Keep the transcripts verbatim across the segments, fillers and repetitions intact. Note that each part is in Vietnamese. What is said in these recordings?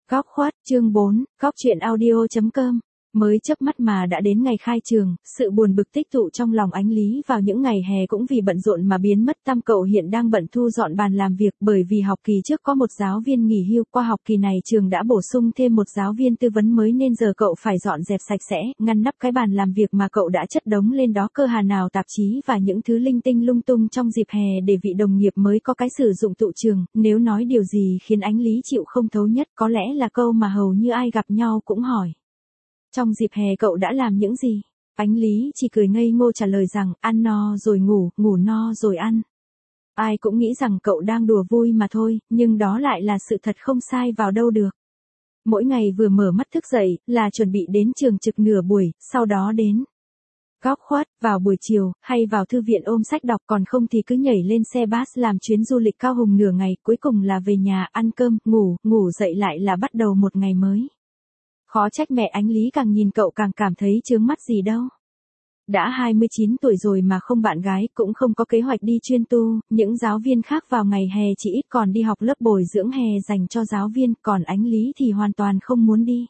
Góc khuất, chương bốn, góc truyện audio.com. Mới chớp mắt mà đã đến ngày khai trường, sự buồn bực tích tụ trong lòng Ánh Lý vào những ngày hè cũng vì bận rộn mà biến mất. Tam cậu hiện đang bận thu dọn bàn làm việc, bởi vì học kỳ trước có một giáo viên nghỉ hưu, qua học kỳ này trường đã bổ sung thêm một giáo viên tư vấn mới nên giờ cậu phải dọn dẹp sạch sẽ, ngăn nắp cái bàn làm việc mà cậu đã chất đống lên đó cơ hà nào tạp chí và những thứ linh tinh lung tung trong dịp hè để vị đồng nghiệp mới có cái sử dụng tụ trường. Nếu nói điều gì khiến Ánh Lý chịu không thấu nhất có lẽ là câu mà hầu như ai gặp nhau cũng hỏi. Trong dịp hè cậu đã làm những gì? Ánh Lý chỉ cười ngây ngô trả lời rằng, ăn no rồi ngủ, ngủ no rồi ăn. Ai cũng nghĩ rằng cậu đang đùa vui mà thôi, nhưng đó lại là sự thật không sai vào đâu được. Mỗi ngày vừa mở mắt thức dậy, là chuẩn bị đến trường trực nửa buổi, sau đó đến góc khuất, vào buổi chiều, hay vào thư viện ôm sách đọc, còn không thì cứ nhảy lên xe bus làm chuyến du lịch Cao Hùng nửa ngày, cuối cùng là về nhà, ăn cơm, ngủ, ngủ dậy lại là bắt đầu một ngày mới. Khó trách mẹ Ánh Lý càng nhìn cậu càng cảm thấy chướng mắt gì đâu. Đã hai mươi chín tuổi rồi mà không bạn gái, cũng không có kế hoạch đi chuyên tu, những giáo viên khác vào ngày hè chỉ ít còn đi học lớp bồi dưỡng hè dành cho giáo viên, còn Ánh Lý thì hoàn toàn không muốn đi.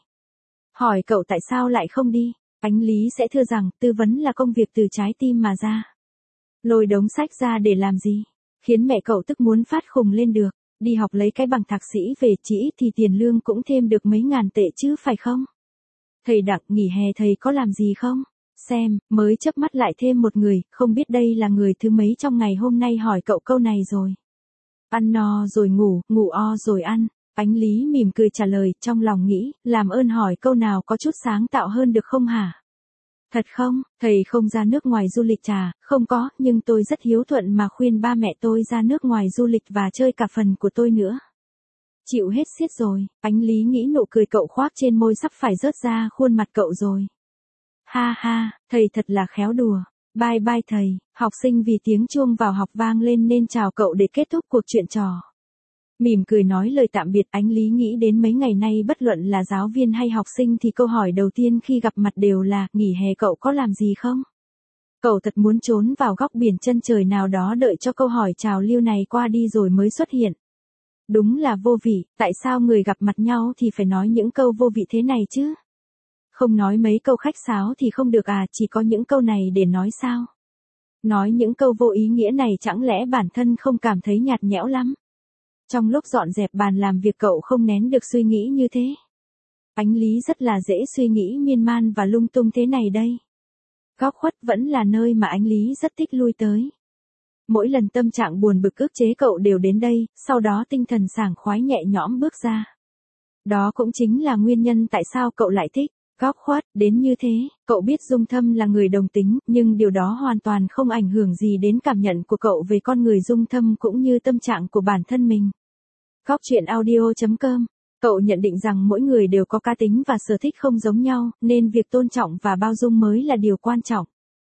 Hỏi cậu tại sao lại không đi, Ánh Lý sẽ thưa rằng, tư vấn là công việc từ trái tim mà ra. Lôi đống sách ra để làm gì, khiến mẹ cậu tức muốn phát khùng lên được. Đi học lấy cái bằng thạc sĩ về chỉ ít thì tiền lương cũng thêm được mấy ngàn tệ chứ phải không? Thầy Đặng nghỉ hè thầy có làm gì không? Xem, mới chớp mắt lại thêm một người, không biết đây là người thứ mấy trong ngày hôm nay hỏi cậu câu này rồi. Ăn no rồi ngủ, ngủ o rồi ăn. Ánh Lý mỉm cười trả lời, trong lòng nghĩ, làm ơn hỏi câu nào có chút sáng tạo hơn được không hả? Thật không, thầy không ra nước ngoài du lịch trà, không có, nhưng tôi rất hiếu thuận mà khuyên ba mẹ tôi ra nước ngoài du lịch và chơi cả phần của tôi nữa. Chịu hết xiết rồi, Ánh Lý nghĩ nụ cười cậu khoác trên môi sắp phải rớt ra khuôn mặt cậu rồi. Ha ha, thầy thật là khéo đùa. Bye bye thầy, học sinh vì tiếng chuông vào học vang lên nên chào cậu để kết thúc cuộc chuyện trò. Mỉm cười nói lời tạm biệt, Ánh Lý nghĩ đến mấy ngày nay bất luận là giáo viên hay học sinh thì câu hỏi đầu tiên khi gặp mặt đều là, nghỉ hè cậu có làm gì không? Cậu thật muốn trốn vào góc biển chân trời nào đó đợi cho câu hỏi trào lưu này qua đi rồi mới xuất hiện. Đúng là vô vị, tại sao người gặp mặt nhau thì phải nói những câu vô vị thế này chứ? Không nói mấy câu khách sáo thì không được à, chỉ có những câu này để nói sao? Nói những câu vô ý nghĩa này chẳng lẽ bản thân không cảm thấy nhạt nhẽo lắm? Trong lúc dọn dẹp bàn làm việc cậu không nén được suy nghĩ như thế. Ánh Lý rất là dễ suy nghĩ miên man và lung tung thế này đây. Góc khuất vẫn là nơi mà Ánh Lý rất thích lui tới. Mỗi lần tâm trạng buồn bực ức chế cậu đều đến đây, sau đó tinh thần sảng khoái nhẹ nhõm bước ra. Đó cũng chính là nguyên nhân tại sao cậu lại thích góc khuất đến như thế. Cậu biết Dung Thâm là người đồng tính, nhưng điều đó hoàn toàn không ảnh hưởng gì đến cảm nhận của cậu về con người Dung Thâm cũng như tâm trạng của bản thân mình. Góc truyện audio.com. Cậu nhận định rằng mỗi người đều có cá tính và sở thích không giống nhau, nên việc tôn trọng và bao dung mới là điều quan trọng.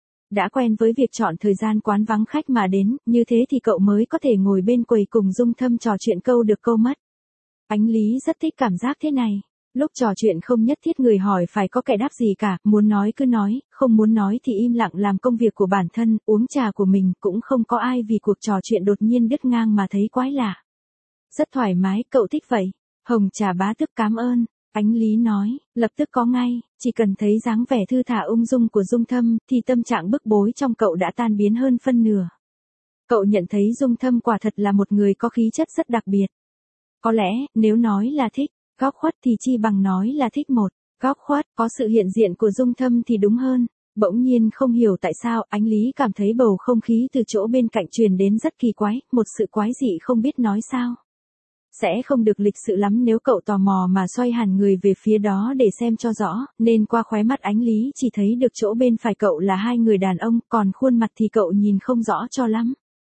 Đã quen với việc chọn thời gian quán vắng khách mà đến, như thế thì cậu mới có thể ngồi bên quầy cùng Dung Thâm trò chuyện câu được câu mất. Ánh Lý rất thích cảm giác thế này. Lúc trò chuyện không nhất thiết người hỏi phải có kẻ đáp gì cả, muốn nói cứ nói, không muốn nói thì im lặng làm công việc của bản thân, uống trà của mình, cũng không có ai vì cuộc trò chuyện đột nhiên đứt ngang mà thấy quái lạ. Rất thoải mái, cậu thích vậy. Hồng Trà bá tức cảm ơn. Ánh Lý nói, lập tức có ngay, chỉ cần thấy dáng vẻ thư thả ung dung của Dung Thâm, thì tâm trạng bức bối trong cậu đã tan biến hơn phân nửa. Cậu nhận thấy Dung Thâm quả thật là một người có khí chất rất đặc biệt. Có lẽ, nếu nói là thích góc khuất thì chi bằng nói là thích một góc khuất, có sự hiện diện của Dung Thâm thì đúng hơn. Bỗng nhiên không hiểu tại sao, Ánh Lý cảm thấy bầu không khí từ chỗ bên cạnh truyền đến rất kỳ quái, một sự quái dị không biết nói sao. Sẽ không được lịch sự lắm nếu cậu tò mò mà xoay hẳn người về phía đó để xem cho rõ, nên qua khóe mắt Ánh Lý chỉ thấy được chỗ bên phải cậu là hai người đàn ông, còn khuôn mặt thì cậu nhìn không rõ cho lắm.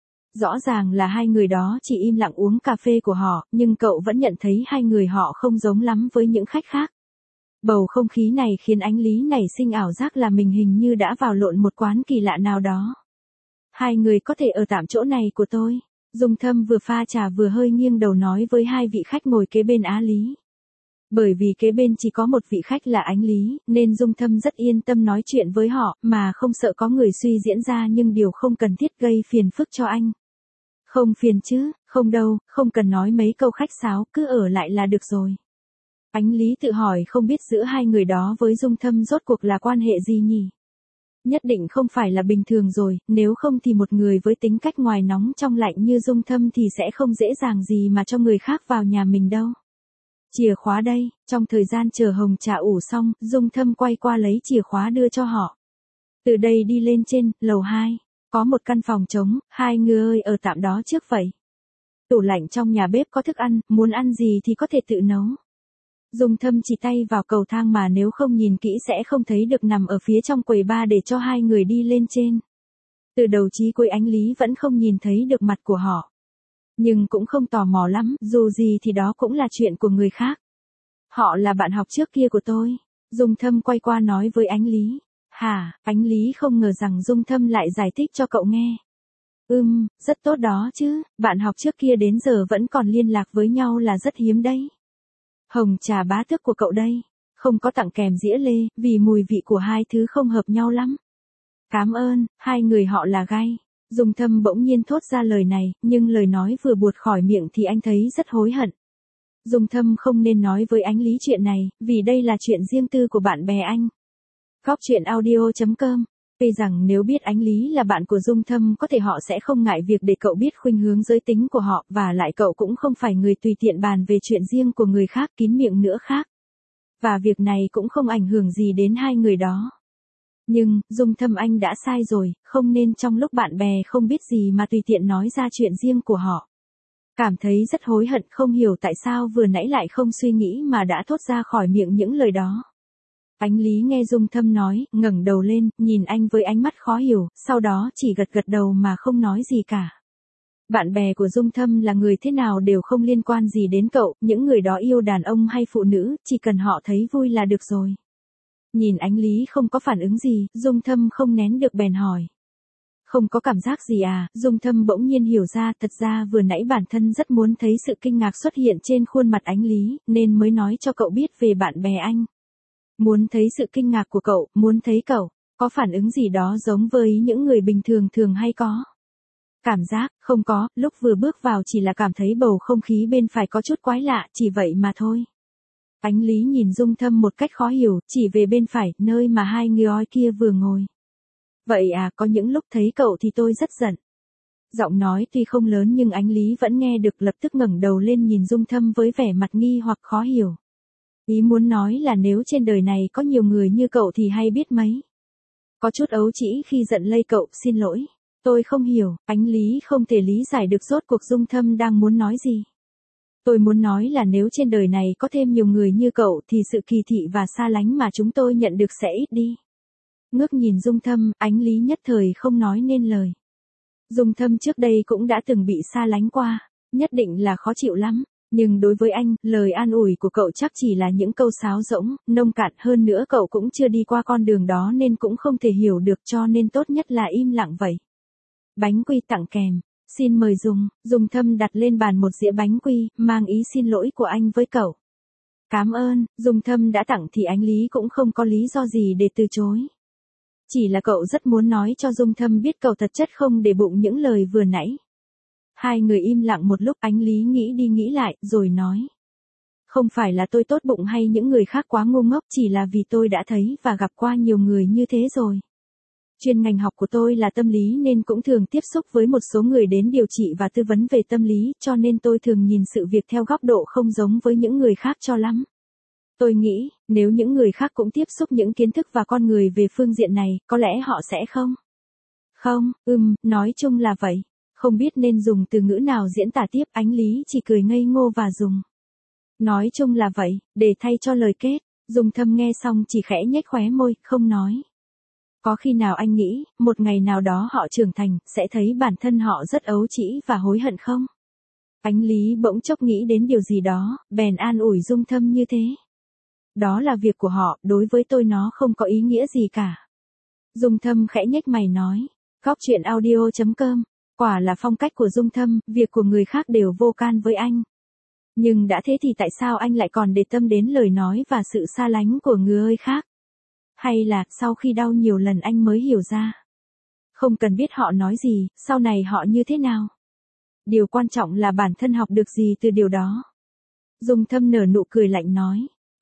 Rõ ràng là hai người đó chỉ im lặng uống cà phê của họ, nhưng cậu vẫn nhận thấy hai người họ không giống lắm với những khách khác. Bầu không khí này khiến Ánh Lý nảy sinh ảo giác là mình hình như đã vào lộn một quán kỳ lạ nào đó. Hai người có thể ở tạm chỗ này của tôi. Dung Thâm vừa pha trà vừa hơi nghiêng đầu nói với hai vị khách ngồi kế bên Á Lý. Bởi vì kế bên chỉ có một vị khách là Ánh Lý, nên Dung Thâm rất yên tâm nói chuyện với họ, mà không sợ có người suy diễn ra nhưng điều không cần thiết gây phiền phức cho anh. Không phiền chứ, không đâu, không cần nói mấy câu khách sáo, cứ ở lại là được rồi. Ánh Lý tự hỏi không biết giữa hai người đó với Dung Thâm rốt cuộc là quan hệ gì nhỉ? Nhất định không phải là bình thường rồi, nếu không thì một người với tính cách ngoài nóng trong lạnh như Dung Thâm thì sẽ không dễ dàng gì mà cho người khác vào nhà mình đâu. Chìa khóa đây, trong thời gian chờ hồng trà ủ xong, Dung Thâm quay qua lấy chìa khóa đưa cho họ. Từ đây đi lên trên, lầu hai, có một căn phòng trống, hai người ơi ở tạm đó trước vậy. Tủ lạnh trong nhà bếp có thức ăn, muốn ăn gì thì có thể tự nấu. Dung Thâm chỉ tay vào cầu thang mà nếu không nhìn kỹ sẽ không thấy được nằm ở phía trong quầy bar để cho hai người đi lên trên. Từ đầu chí cuối Ánh Lý vẫn không nhìn thấy được mặt của họ. Nhưng cũng không tò mò lắm, dù gì thì đó cũng là chuyện của người khác. Họ là bạn học trước kia của tôi. Dung Thâm quay qua nói với Ánh Lý. Hả, Ánh Lý không ngờ rằng Dung Thâm lại giải thích cho cậu nghe. Ừm, rất tốt đó chứ, bạn học trước kia đến giờ vẫn còn liên lạc với nhau là rất hiếm đấy. Hồng trà bá tước của cậu đây, không có tặng kèm dĩa lê, vì mùi vị của hai thứ không hợp nhau lắm. Cảm ơn, hai người họ là gay. Dung Thâm bỗng nhiên thốt ra lời này, nhưng lời nói vừa buột khỏi miệng thì anh thấy rất hối hận. Dung Thâm không nên nói với Ánh Lý chuyện này, vì đây là chuyện riêng tư của bạn bè anh. Góc truyện audio chấm com. Tuy rằng nếu biết Ánh Lý là bạn của Dung Thâm có thể họ sẽ không ngại việc để cậu biết khuynh hướng giới tính của họ, và lại cậu cũng không phải người tùy tiện bàn về chuyện riêng của người khác kín miệng nữa khác. Và việc này cũng không ảnh hưởng gì đến hai người đó. Nhưng, Dung Thâm anh đã sai rồi, không nên trong lúc bạn bè không biết gì mà tùy tiện nói ra chuyện riêng của họ. Cảm thấy rất hối hận không hiểu tại sao vừa nãy lại không suy nghĩ mà đã thốt ra khỏi miệng những lời đó. Ánh Lý nghe Dung Thâm nói, ngẩng đầu lên, nhìn anh với ánh mắt khó hiểu, sau đó chỉ gật gật đầu mà không nói gì cả. Bạn bè của Dung Thâm là người thế nào đều không liên quan gì đến cậu, những người đó yêu đàn ông hay phụ nữ, chỉ cần họ thấy vui là được rồi. Nhìn Ánh Lý không có phản ứng gì, Dung Thâm không nén được bèn hỏi. Không có cảm giác gì à? Dung Thâm bỗng nhiên hiểu ra, thật ra vừa nãy bản thân rất muốn thấy sự kinh ngạc xuất hiện trên khuôn mặt Ánh Lý, nên mới nói cho cậu biết về bạn bè anh. Muốn thấy sự kinh ngạc của cậu, muốn thấy cậu có phản ứng gì đó giống với những người bình thường thường hay có. Cảm giác, không có, lúc vừa bước vào chỉ là cảm thấy bầu không khí bên phải có chút quái lạ, chỉ vậy mà thôi. Ánh Lý nhìn Dung Thâm một cách khó hiểu, chỉ về bên phải, nơi mà hai người ói kia vừa ngồi. Vậy à, có những lúc thấy cậu thì tôi rất giận. Giọng nói tuy không lớn nhưng Ánh Lý vẫn nghe được, lập tức ngẩng đầu lên nhìn Dung Thâm với vẻ mặt nghi hoặc khó hiểu. Ý muốn nói là nếu trên đời này có nhiều người như cậu thì hay biết mấy. Có chút ấu trĩ khi giận lây cậu, xin lỗi. Tôi không hiểu, Ánh Lý không thể lý giải được rốt cuộc Dung Thâm đang muốn nói gì. Tôi muốn nói là nếu trên đời này có thêm nhiều người như cậu thì sự kỳ thị và xa lánh mà chúng tôi nhận được sẽ ít đi. Ngước nhìn Dung Thâm, Ánh Lý nhất thời không nói nên lời. Dung Thâm trước đây cũng đã từng bị xa lánh qua, nhất định là khó chịu lắm. Nhưng đối với anh, lời an ủi của cậu chắc chỉ là những câu sáo rỗng, nông cạn, hơn nữa cậu cũng chưa đi qua con đường đó nên cũng không thể hiểu được, cho nên tốt nhất là im lặng vậy. Bánh quy tặng kèm, xin mời dùng. Dung Thâm đặt lên bàn một dĩa bánh quy, mang ý xin lỗi của anh với cậu. Cảm ơn, Dung Thâm đã tặng thì Ánh Lý cũng không có lý do gì để từ chối. Chỉ là cậu rất muốn nói cho Dung Thâm biết cậu thật chất không để bụng những lời vừa nãy. Hai người im lặng một lúc, Ánh Lý nghĩ đi nghĩ lại, rồi nói. Không phải là tôi tốt bụng hay những người khác quá ngu ngốc, chỉ là vì tôi đã thấy và gặp qua nhiều người như thế rồi. Chuyên ngành học của tôi là tâm lý nên cũng thường tiếp xúc với một số người đến điều trị và tư vấn về tâm lý, cho nên tôi thường nhìn sự việc theo góc độ không giống với những người khác cho lắm. Tôi nghĩ, nếu những người khác cũng tiếp xúc những kiến thức và con người về phương diện này, có lẽ họ sẽ không. Không, ừm, nói chung là vậy. Không biết nên dùng từ ngữ nào diễn tả tiếp, Ánh Lý chỉ cười ngây ngô và dùng. Nói chung là vậy, để thay cho lời kết. Dung Thâm nghe xong chỉ khẽ nhếch khóe môi, không nói. Có khi nào anh nghĩ, một ngày nào đó họ trưởng thành, sẽ thấy bản thân họ rất ấu trĩ và hối hận không? Ánh Lý bỗng chốc nghĩ đến điều gì đó, bèn an ủi Dung Thâm như thế. Đó là việc của họ, đối với tôi nó không có ý nghĩa gì cả. Dung Thâm khẽ nhếch mày nói. Góc truyện audio chấm com. Quả là phong cách của Dung Thâm, việc của người khác đều vô can với anh. Nhưng đã thế thì tại sao anh lại còn để tâm đến lời nói và sự xa lánh của người khác? Hay là, sau khi đau nhiều lần anh mới hiểu ra? Không cần biết họ nói gì, sau này họ như thế nào? Điều quan trọng là bản thân học được gì từ điều đó. Dung Thâm nở nụ cười lạnh nói.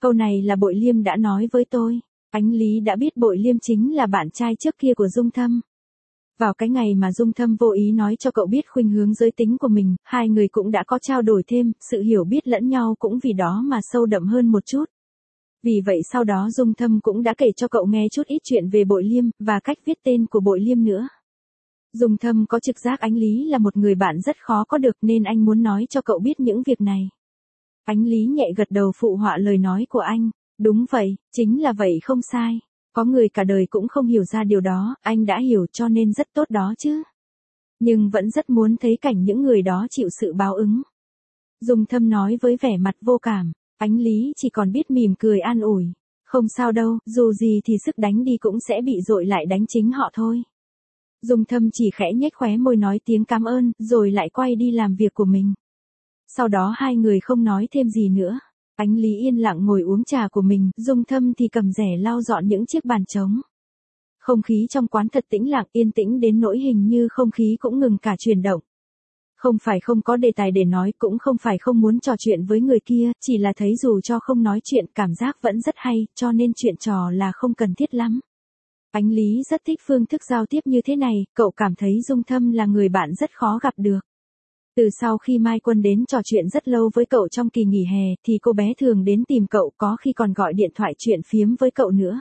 Câu này là Bội Liêm đã nói với tôi. Ánh Lý đã biết Bội Liêm chính là bạn trai trước kia của Dung Thâm. Vào cái ngày mà Dung Thâm vô ý nói cho cậu biết khuynh hướng giới tính của mình, hai người cũng đã có trao đổi thêm, sự hiểu biết lẫn nhau cũng vì đó mà sâu đậm hơn một chút. Vì vậy sau đó Dung Thâm cũng đã kể cho cậu nghe chút ít chuyện về Bội Liêm, và cách viết tên của Bội Liêm nữa. Dung Thâm có trực giác Ánh Lý là một người bạn rất khó có được nên anh muốn nói cho cậu biết những việc này. Ánh Lý nhẹ gật đầu phụ họa lời nói của anh. Đúng vậy, chính là vậy không sai. Có người cả đời cũng không hiểu ra điều đó, anh đã hiểu cho nên rất tốt đó chứ. Nhưng vẫn rất muốn thấy cảnh những người đó chịu sự báo ứng. Dung Thâm nói với vẻ mặt vô cảm. Ánh Lý chỉ còn biết mỉm cười an ủi. Không sao đâu, dù gì thì sức đánh đi cũng sẽ bị dội lại đánh chính họ thôi. Dung Thâm chỉ khẽ nhếch khóe môi nói tiếng cảm ơn, rồi lại quay đi làm việc của mình. Sau đó hai người không nói thêm gì nữa. Ánh Lý yên lặng ngồi uống trà của mình, Dung Thâm thì cầm rẻ lau dọn những chiếc bàn trống. Không khí trong quán thật tĩnh lặng, yên tĩnh đến nỗi hình như không khí cũng ngừng cả chuyển động. Không phải không có đề tài để nói, cũng không phải không muốn trò chuyện với người kia, chỉ là thấy dù cho không nói chuyện cảm giác vẫn rất hay, cho nên chuyện trò là không cần thiết lắm. Ánh Lý rất thích phương thức giao tiếp như thế này, cậu cảm thấy Dung Thâm là người bạn rất khó gặp được. Từ sau khi Mai Quân đến trò chuyện rất lâu với cậu trong kỳ nghỉ hè, thì cô bé thường đến tìm cậu, có khi còn gọi điện thoại chuyện phiếm với cậu nữa.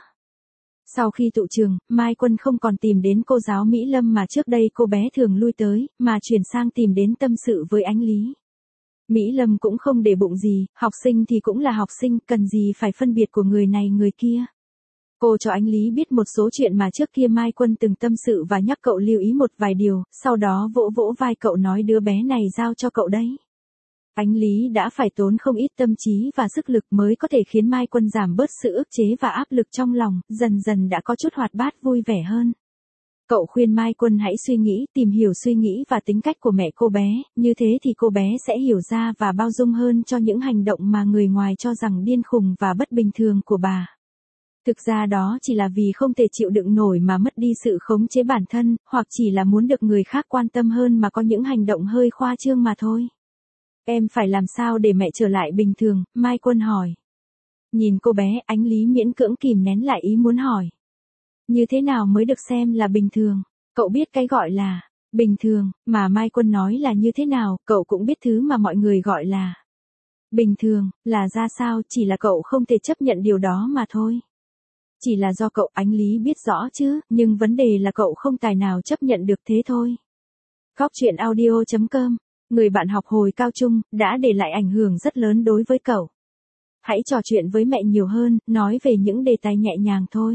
Sau khi tụ trường, Mai Quân không còn tìm đến cô giáo Mỹ Lâm mà trước đây cô bé thường lui tới, mà chuyển sang tìm đến tâm sự với Ánh Lý. Mỹ Lâm cũng không để bụng gì, học sinh thì cũng là học sinh, cần gì phải phân biệt của người này người kia. Cô cho Ánh Lý biết một số chuyện mà trước kia Mai Quân từng tâm sự và nhắc cậu lưu ý một vài điều, sau đó vỗ vỗ vai cậu nói đứa bé này giao cho cậu đấy. Ánh Lý đã phải tốn không ít tâm trí và sức lực mới có thể khiến Mai Quân giảm bớt sự ức chế và áp lực trong lòng, dần dần đã có chút hoạt bát vui vẻ hơn. Cậu khuyên Mai Quân hãy suy nghĩ, tìm hiểu suy nghĩ và tính cách của mẹ cô bé, như thế thì cô bé sẽ hiểu ra và bao dung hơn cho những hành động mà người ngoài cho rằng điên khùng và bất bình thường của bà. Thực ra đó chỉ là vì không thể chịu đựng nổi mà mất đi sự khống chế bản thân, hoặc chỉ là muốn được người khác quan tâm hơn mà có những hành động hơi khoa trương mà thôi. Em phải làm sao để mẹ trở lại bình thường, Mai Quân hỏi. Nhìn cô bé, Ánh Lý miễn cưỡng kìm nén lại ý muốn hỏi. Như thế nào mới được xem là bình thường? Cậu biết cái gọi là bình thường, mà Mai Quân nói là như thế nào, cậu cũng biết thứ mà mọi người gọi là bình thường, là ra sao, chỉ là cậu không thể chấp nhận điều đó mà thôi. Chỉ là do cậu, Ánh Lý biết rõ chứ, nhưng vấn đề là cậu không tài nào chấp nhận được thế thôi. Góc truyện audio chấm com, người bạn học hồi cao trung, đã để lại ảnh hưởng rất lớn đối với cậu. Hãy trò chuyện với mẹ nhiều hơn, nói về những đề tài nhẹ nhàng thôi.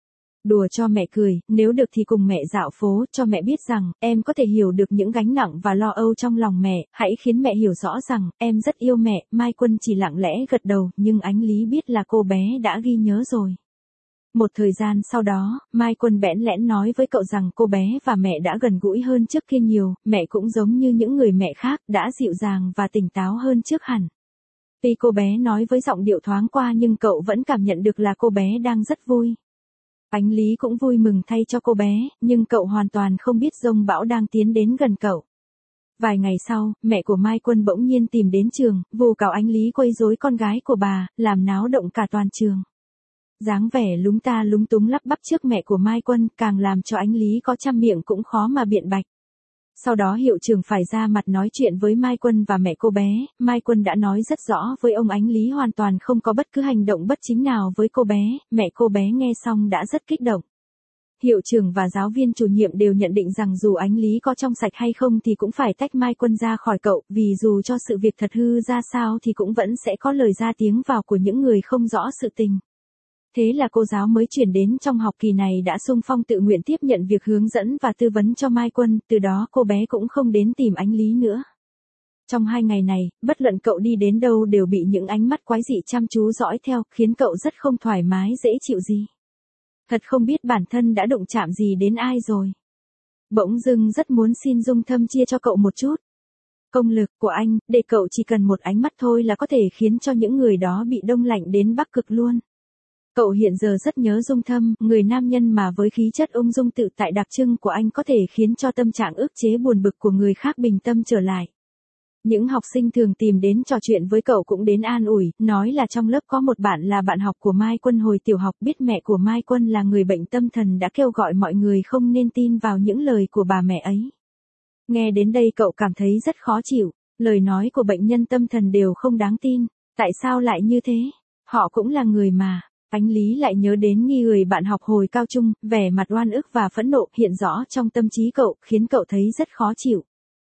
Đùa cho mẹ cười, nếu được thì cùng mẹ dạo phố, cho mẹ biết rằng, em có thể hiểu được những gánh nặng và lo âu trong lòng mẹ, hãy khiến mẹ hiểu rõ rằng, em rất yêu mẹ. Mai Quân chỉ lặng lẽ gật đầu, nhưng Ánh Lý biết là cô bé đã ghi nhớ rồi. Một thời gian sau đó, Mai Quân bẽn lẽn nói với cậu rằng cô bé và mẹ đã gần gũi hơn trước kia nhiều, mẹ cũng giống như những người mẹ khác, đã dịu dàng và tỉnh táo hơn trước hẳn. Tuy cô bé nói với giọng điệu thoáng qua nhưng cậu vẫn cảm nhận được là cô bé đang rất vui. Ánh Lý cũng vui mừng thay cho cô bé, nhưng cậu hoàn toàn không biết dông bão đang tiến đến gần cậu. Vài ngày sau, mẹ của Mai Quân bỗng nhiên tìm đến trường, vu cáo Ánh Lý quấy rối con gái của bà, làm náo động cả toàn trường. Dáng vẻ lúng ta lúng túng lắp bắp trước mẹ của Mai Quân, càng làm cho Ánh Lý có trăm miệng cũng khó mà biện bạch. Sau đó hiệu trưởng phải ra mặt nói chuyện với Mai Quân và mẹ cô bé, Mai Quân đã nói rất rõ với ông Ánh Lý hoàn toàn không có bất cứ hành động bất chính nào với cô bé, mẹ cô bé nghe xong đã rất kích động. Hiệu trưởng và giáo viên chủ nhiệm đều nhận định rằng dù Ánh Lý có trong sạch hay không thì cũng phải tách Mai Quân ra khỏi cậu, vì dù cho sự việc thật hư ra sao thì cũng vẫn sẽ có lời ra tiếng vào của những người không rõ sự tình. Thế là cô giáo mới chuyển đến trong học kỳ này đã xung phong tự nguyện tiếp nhận việc hướng dẫn và tư vấn cho Mai Quân, từ đó cô bé cũng không đến tìm Ánh Lý nữa. Trong hai ngày này, bất luận cậu đi đến đâu đều bị những ánh mắt quái dị chăm chú dõi theo, khiến cậu rất không thoải mái dễ chịu gì. Thật không biết bản thân đã đụng chạm gì đến ai rồi. Bỗng dưng rất muốn xin Dung Thâm chia cho cậu một chút công lực của anh, để cậu chỉ cần một ánh mắt thôi là có thể khiến cho những người đó bị đông lạnh đến Bắc Cực luôn. Cậu hiện giờ rất nhớ Dung Thâm, người nam nhân mà với khí chất ung dung tự tại đặc trưng của anh có thể khiến cho tâm trạng ức chế buồn bực của người khác bình tâm trở lại. Những học sinh thường tìm đến trò chuyện với cậu cũng đến an ủi, nói là trong lớp có một bạn là bạn học của Mai Quân hồi tiểu học, biết mẹ của Mai Quân là người bệnh tâm thần đã kêu gọi mọi người không nên tin vào những lời của bà mẹ ấy. Nghe đến đây cậu cảm thấy rất khó chịu, lời nói của bệnh nhân tâm thần đều không đáng tin, tại sao lại như thế? Họ cũng là người mà. Ánh Lý lại nhớ đến nghi người bạn học hồi cao trung, vẻ mặt oan ức và phẫn nộ hiện rõ trong tâm trí cậu, khiến cậu thấy rất khó chịu.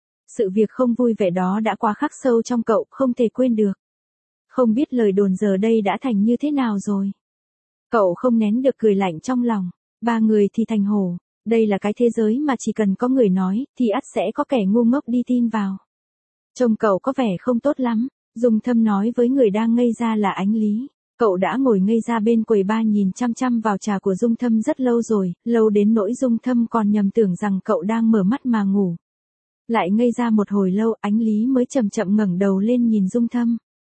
Sự việc không vui vẻ đó đã quá khắc sâu trong cậu, không thể quên được. Không biết lời đồn giờ đây đã thành như thế nào rồi. Cậu không nén được cười lạnh trong lòng. Ba người thì thành hổ. Đây là cái thế giới mà chỉ cần có người nói, thì ắt sẽ có kẻ ngu ngốc đi tin vào. Trông cậu có vẻ không tốt lắm. Dung Thâm nói với người đang ngây ra là Ánh Lý. Cậu đã ngồi ngây ra bên quầy ba nhìn chăm chăm vào trà của Dung Thâm rất lâu rồi, lâu đến nỗi Dung Thâm còn nhầm tưởng rằng cậu đang mở mắt mà ngủ. Lại ngây ra một hồi lâu, Ánh Lý mới chậm chậm ngẩng đầu lên nhìn Dung Thâm.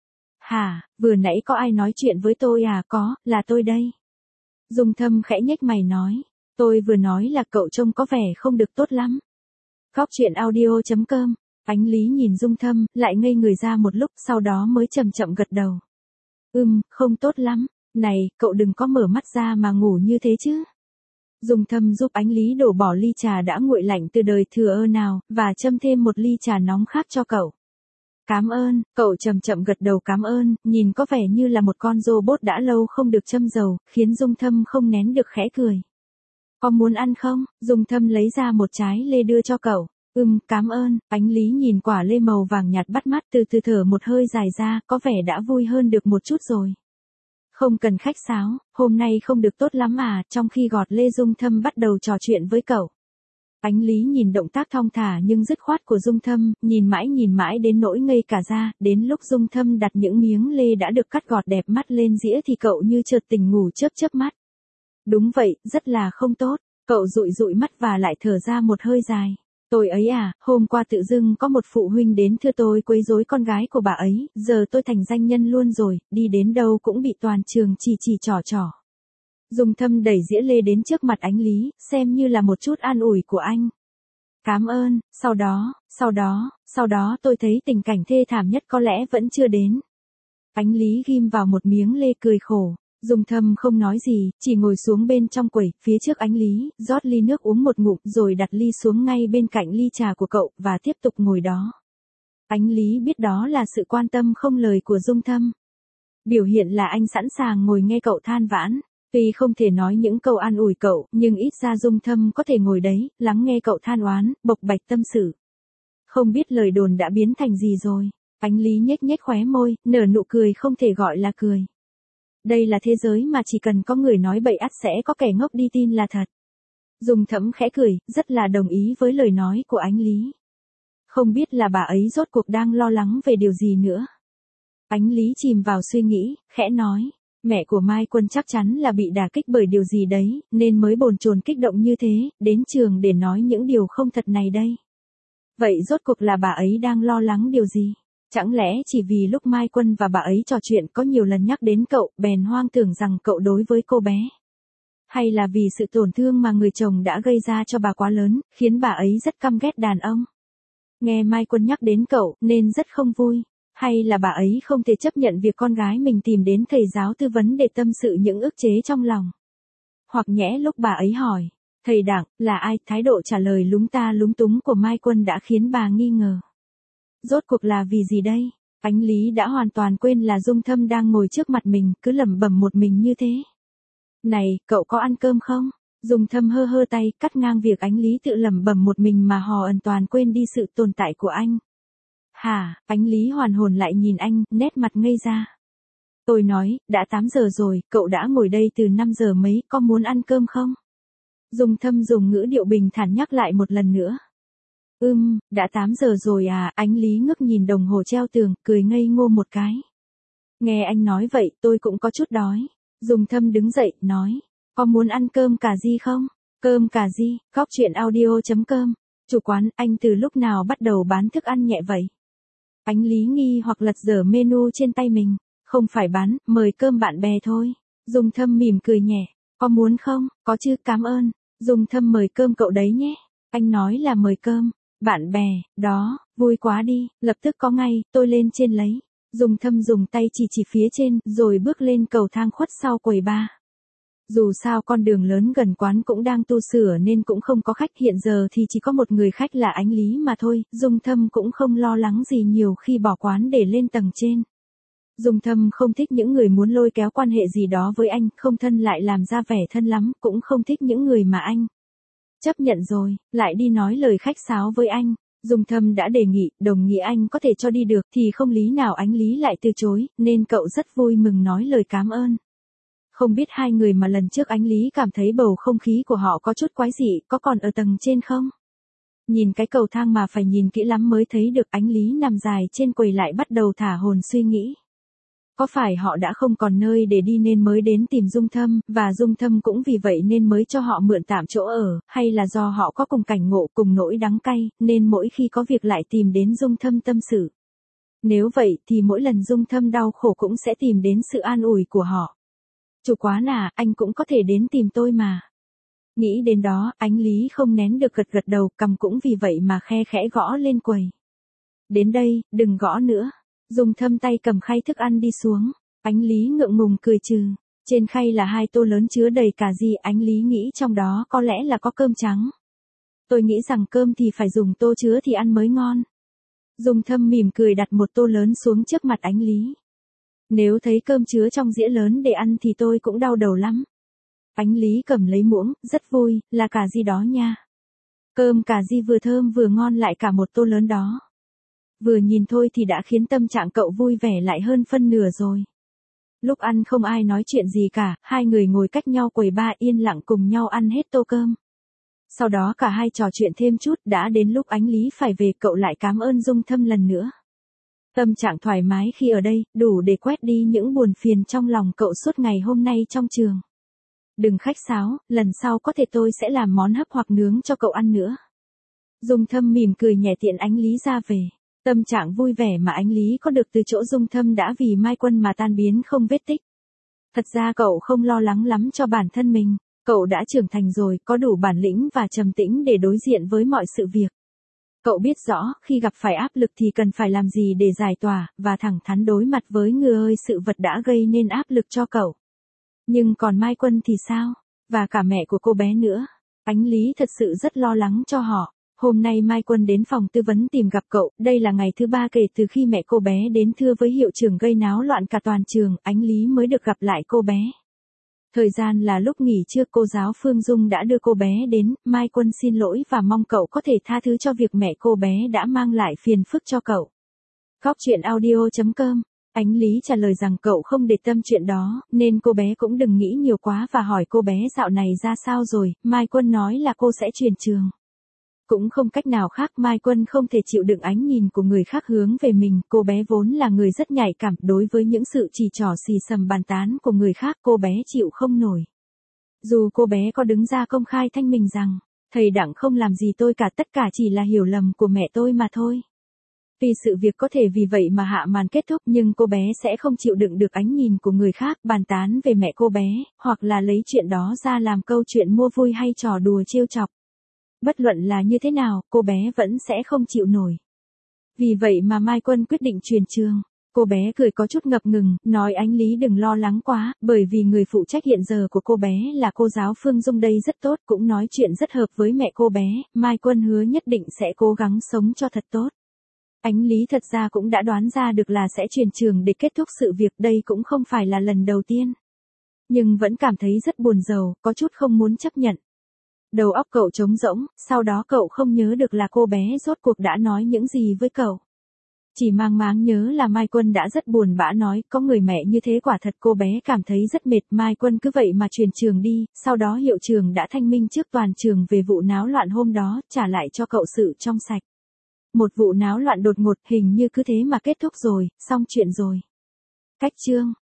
Hả, vừa nãy có ai nói chuyện với tôi à? Có, là tôi đây. Dung Thâm khẽ nhếch mày nói, tôi vừa nói là cậu trông có vẻ không được tốt lắm. Góc truyện audio chấm com. Ánh Lý nhìn Dung Thâm, lại ngây người ra một lúc, sau đó mới chậm chậm gật đầu. Ừm, không tốt lắm. Này, cậu đừng có mở mắt ra mà ngủ như thế chứ. Dung Thâm giúp Ánh Lý đổ bỏ ly trà đã nguội lạnh từ đời thừa ơ nào, và châm thêm một ly trà nóng khác cho cậu. Cảm ơn, cậu chậm chậm gật đầu cảm ơn, nhìn có vẻ như là một con robot đã lâu không được châm dầu, khiến Dung Thâm không nén được khẽ cười. Có muốn ăn không? Dung Thâm lấy ra một trái lê đưa cho cậu. Ừm, cảm ơn. Ánh Lý nhìn quả lê màu vàng nhạt bắt mắt, từ từ thở một hơi dài ra, có vẻ đã vui hơn được một chút rồi. Không cần khách sáo, hôm nay không được tốt lắm à, trong khi gọt lê Dung Thâm bắt đầu trò chuyện với cậu. Ánh Lý nhìn động tác thong thả nhưng dứt khoát của Dung Thâm, nhìn mãi nhìn mãi đến nỗi ngây cả ra, đến lúc Dung Thâm đặt những miếng lê đã được cắt gọt đẹp mắt lên dĩa thì cậu như chợt tỉnh ngủ chớp chớp mắt. Đúng vậy, rất là không tốt, cậu dụi dụi mắt và lại thở ra một hơi dài. Tôi ấy à, hôm qua tự dưng có một phụ huynh đến thưa tôi quấy rối con gái của bà ấy, giờ tôi thành danh nhân luôn rồi, đi đến đâu cũng bị toàn trường chỉ chỉ trỏ trỏ. Dung Thâm đẩy dĩa lê đến trước mặt Ánh Lý, xem như là một chút an ủi của anh. Cảm ơn, sau đó, sau đó, sau đó tôi thấy tình cảnh thê thảm nhất có lẽ vẫn chưa đến. Ánh Lý ghim vào một miếng lê cười khổ. Dung Thâm không nói gì, chỉ ngồi xuống bên trong quầy, phía trước Ánh Lý, rót ly nước uống một ngụm rồi đặt ly xuống ngay bên cạnh ly trà của cậu, và tiếp tục ngồi đó. Ánh Lý biết đó là sự quan tâm không lời của Dung Thâm. Biểu hiện là anh sẵn sàng ngồi nghe cậu than vãn. Tuy không thể nói những câu an ủi cậu, nhưng ít ra Dung Thâm có thể ngồi đấy, lắng nghe cậu than oán, bộc bạch tâm sự. Không biết lời đồn đã biến thành gì rồi. Ánh Lý nhếch nhếch khóe môi, nở nụ cười không thể gọi là cười. Đây là thế giới mà chỉ cần có người nói bậy ắt sẽ có kẻ ngốc đi tin là thật. Dung Thâm khẽ cười, rất là đồng ý với lời nói của Ánh Lý. Không biết là bà ấy rốt cuộc đang lo lắng về điều gì nữa. Ánh Lý chìm vào suy nghĩ, khẽ nói, mẹ của Mai Quân chắc chắn là bị đả kích bởi điều gì đấy, nên mới bồn chồn kích động như thế, đến trường để nói những điều không thật này đây. Vậy rốt cuộc là bà ấy đang lo lắng điều gì? Chẳng lẽ chỉ vì lúc Mai Quân và bà ấy trò chuyện có nhiều lần nhắc đến cậu, bèn hoang tưởng rằng cậu đối với cô bé? Hay là vì sự tổn thương mà người chồng đã gây ra cho bà quá lớn, khiến bà ấy rất căm ghét đàn ông? Nghe Mai Quân nhắc đến cậu, nên rất không vui. Hay là bà ấy không thể chấp nhận việc con gái mình tìm đến thầy giáo tư vấn để tâm sự những ức chế trong lòng? Hoặc nhẽ lúc bà ấy hỏi, thầy Đặng, là ai? Thái độ trả lời lúng ta lúng túng của Mai Quân đã khiến bà nghi ngờ. Rốt cuộc là vì gì đây? Ánh Lý đã hoàn toàn quên là Dung Thâm đang ngồi trước mặt mình, cứ lẩm bẩm một mình như thế. Này, cậu có ăn cơm không? Dung Thâm hơ hơ tay, cắt ngang việc Ánh Lý tự lẩm bẩm một mình mà hò hoàn toàn quên đi sự tồn tại của anh. Hả? Ánh Lý hoàn hồn lại nhìn anh, nét mặt ngây ra. Tôi nói, đã tám giờ rồi, cậu đã ngồi đây từ năm giờ mấy, có muốn ăn cơm không? Dung Thâm dùng ngữ điệu bình thản nhắc lại một lần nữa. Ừm, đã tám giờ rồi à? Ánh Lý ngước nhìn đồng hồ treo tường, cười ngây ngô một cái. Nghe anh nói vậy, tôi cũng có chút đói. Dung Thâm đứng dậy, nói, có muốn ăn cơm cà ri không? Cơm cà ri, góc truyện audio chấm com. Chủ quán, anh từ lúc nào bắt đầu bán thức ăn nhẹ vậy? Ánh Lý nghi hoặc lật dở menu trên tay mình. Không phải bán, mời cơm bạn bè thôi. Dung Thâm mỉm cười nhẹ. Có muốn không? Có chứ, cảm ơn. Dung Thâm mời cơm cậu đấy nhé. Anh nói là mời cơm. Bạn bè, đó, vui quá đi, lập tức có ngay, tôi lên trên lấy. Dung Thâm dùng tay chỉ chỉ phía trên, rồi bước lên cầu thang khuất sau quầy bar. Dù sao con đường lớn gần quán cũng đang tu sửa nên cũng không có khách, hiện giờ thì chỉ có một người khách là Ánh Lý mà thôi, Dung Thâm cũng không lo lắng gì nhiều khi bỏ quán để lên tầng trên. Dung Thâm không thích những người muốn lôi kéo quan hệ gì đó với anh, không thân lại làm ra vẻ thân lắm, cũng không thích những người mà anh chấp nhận rồi, lại đi nói lời khách sáo với anh. Dung Thâm đã đề nghị, đồng nghị anh có thể cho đi được thì không lý nào Ánh Lý lại từ chối, nên cậu rất vui mừng nói lời cảm ơn. Không biết hai người mà lần trước Ánh Lý cảm thấy bầu không khí của họ có chút quái dị, có còn ở tầng trên không? Nhìn cái cầu thang mà phải nhìn kỹ lắm mới thấy được, Ánh Lý nằm dài trên quầy lại bắt đầu thả hồn suy nghĩ. Có phải họ đã không còn nơi để đi nên mới đến tìm Dung Thâm, và Dung Thâm cũng vì vậy nên mới cho họ mượn tạm chỗ ở, hay là do họ có cùng cảnh ngộ cùng nỗi đắng cay, nên mỗi khi có việc lại tìm đến Dung Thâm tâm sự. Nếu vậy thì mỗi lần Dung Thâm đau khổ cũng sẽ tìm đến sự an ủi của họ. Chủ quán à, anh cũng có thể đến tìm tôi mà. Nghĩ đến đó, Ánh Lý không nén được gật gật đầu, cằm cũng vì vậy mà khe khẽ gõ lên quầy. Đến đây, đừng gõ nữa. Dung Thâm tay cầm khay thức ăn đi xuống. Ánh Lý ngượng ngùng cười trừ. Trên khay là hai tô lớn chứa đầy cà ri, Ánh Lý nghĩ trong đó có lẽ là có cơm trắng. Tôi nghĩ rằng cơm thì phải dùng tô chứa thì ăn mới ngon. Dung Thâm mỉm cười đặt một tô lớn xuống trước mặt Ánh Lý. Nếu thấy cơm chứa trong dĩa lớn để ăn thì tôi cũng đau đầu lắm. Ánh Lý cầm lấy muỗng, rất vui, là cà ri đó nha. Cơm cà ri vừa thơm vừa ngon lại cả một tô lớn đó. Vừa nhìn thôi thì đã khiến tâm trạng cậu vui vẻ lại hơn phân nửa rồi. Lúc ăn không ai nói chuyện gì cả, hai người ngồi cách nhau quầy bar yên lặng cùng nhau ăn hết tô cơm. Sau đó cả hai trò chuyện thêm chút, đã đến lúc Ánh Lý phải về, cậu lại cảm ơn Dung Thâm lần nữa. Tâm trạng thoải mái khi ở đây, đủ để quét đi những buồn phiền trong lòng cậu suốt ngày hôm nay trong trường. Đừng khách sáo, lần sau có thể tôi sẽ làm món hấp hoặc nướng cho cậu ăn nữa. Dung Thâm mỉm cười nhẹ tiện Ánh Lý ra về. Tâm trạng vui vẻ mà Ánh Lý có được từ chỗ Dung Thâm đã vì Mai Quân mà tan biến không vết tích. Thật ra cậu không lo lắng lắm cho bản thân mình, cậu đã trưởng thành rồi, có đủ bản lĩnh và trầm tĩnh để đối diện với mọi sự việc. Cậu biết rõ, khi gặp phải áp lực thì cần phải làm gì để giải tỏa, và thẳng thắn đối mặt với người ơi sự vật đã gây nên áp lực cho cậu. Nhưng còn Mai Quân thì sao? Và cả mẹ của cô bé nữa. Ánh Lý thật sự rất lo lắng cho họ. Hôm nay Mai Quân đến phòng tư vấn tìm gặp cậu, đây là ngày thứ ba kể từ khi mẹ cô bé đến thưa với hiệu trưởng gây náo loạn cả toàn trường, Ánh Lý mới được gặp lại cô bé. Thời gian là lúc nghỉ trưa, cô giáo Phương Dung đã đưa cô bé đến, Mai Quân xin lỗi và mong cậu có thể tha thứ cho việc mẹ cô bé đã mang lại phiền phức cho cậu. Góc chuyện audio chấm com. Ánh Lý trả lời rằng cậu không để tâm chuyện đó, nên cô bé cũng đừng nghĩ nhiều quá và hỏi cô bé dạo này ra sao rồi, Mai Quân nói là cô sẽ chuyển trường. Cũng không cách nào khác, Mai Quân không thể chịu đựng ánh nhìn của người khác hướng về mình, cô bé vốn là người rất nhạy cảm, đối với những sự chỉ trỏ xì xầm bàn tán của người khác cô bé chịu không nổi. Dù cô bé có đứng ra công khai thanh mình rằng, thầy Đặng không làm gì tôi cả, tất cả chỉ là hiểu lầm của mẹ tôi mà thôi. Vì sự việc có thể vì vậy mà hạ màn kết thúc, nhưng cô bé sẽ không chịu đựng được ánh nhìn của người khác bàn tán về mẹ cô bé, hoặc là lấy chuyện đó ra làm câu chuyện mua vui hay trò đùa trêu chọc. Bất luận là như thế nào, cô bé vẫn sẽ không chịu nổi. Vì vậy mà Mai Quân quyết định chuyển trường. Cô bé cười có chút ngập ngừng, nói Ánh Lý đừng lo lắng quá, bởi vì người phụ trách hiện giờ của cô bé là cô giáo Phương Dung đây rất tốt, cũng nói chuyện rất hợp với mẹ cô bé, Mai Quân hứa nhất định sẽ cố gắng sống cho thật tốt. Ánh Lý thật ra cũng đã đoán ra được là sẽ chuyển trường để kết thúc sự việc, đây cũng không phải là lần đầu tiên. Nhưng vẫn cảm thấy rất buồn rầu, có chút không muốn chấp nhận. Đầu óc cậu trống rỗng, sau đó cậu không nhớ được là cô bé rốt cuộc đã nói những gì với cậu. Chỉ mang máng nhớ là Mai Quân đã rất buồn bã nói, có người mẹ như thế quả thật cô bé cảm thấy rất mệt, Mai Quân cứ vậy mà chuyển trường đi, sau đó hiệu trưởng đã thanh minh trước toàn trường về vụ náo loạn hôm đó, trả lại cho cậu sự trong sạch. Một vụ náo loạn đột ngột, hình như cứ thế mà kết thúc rồi, xong chuyện rồi. Cách chương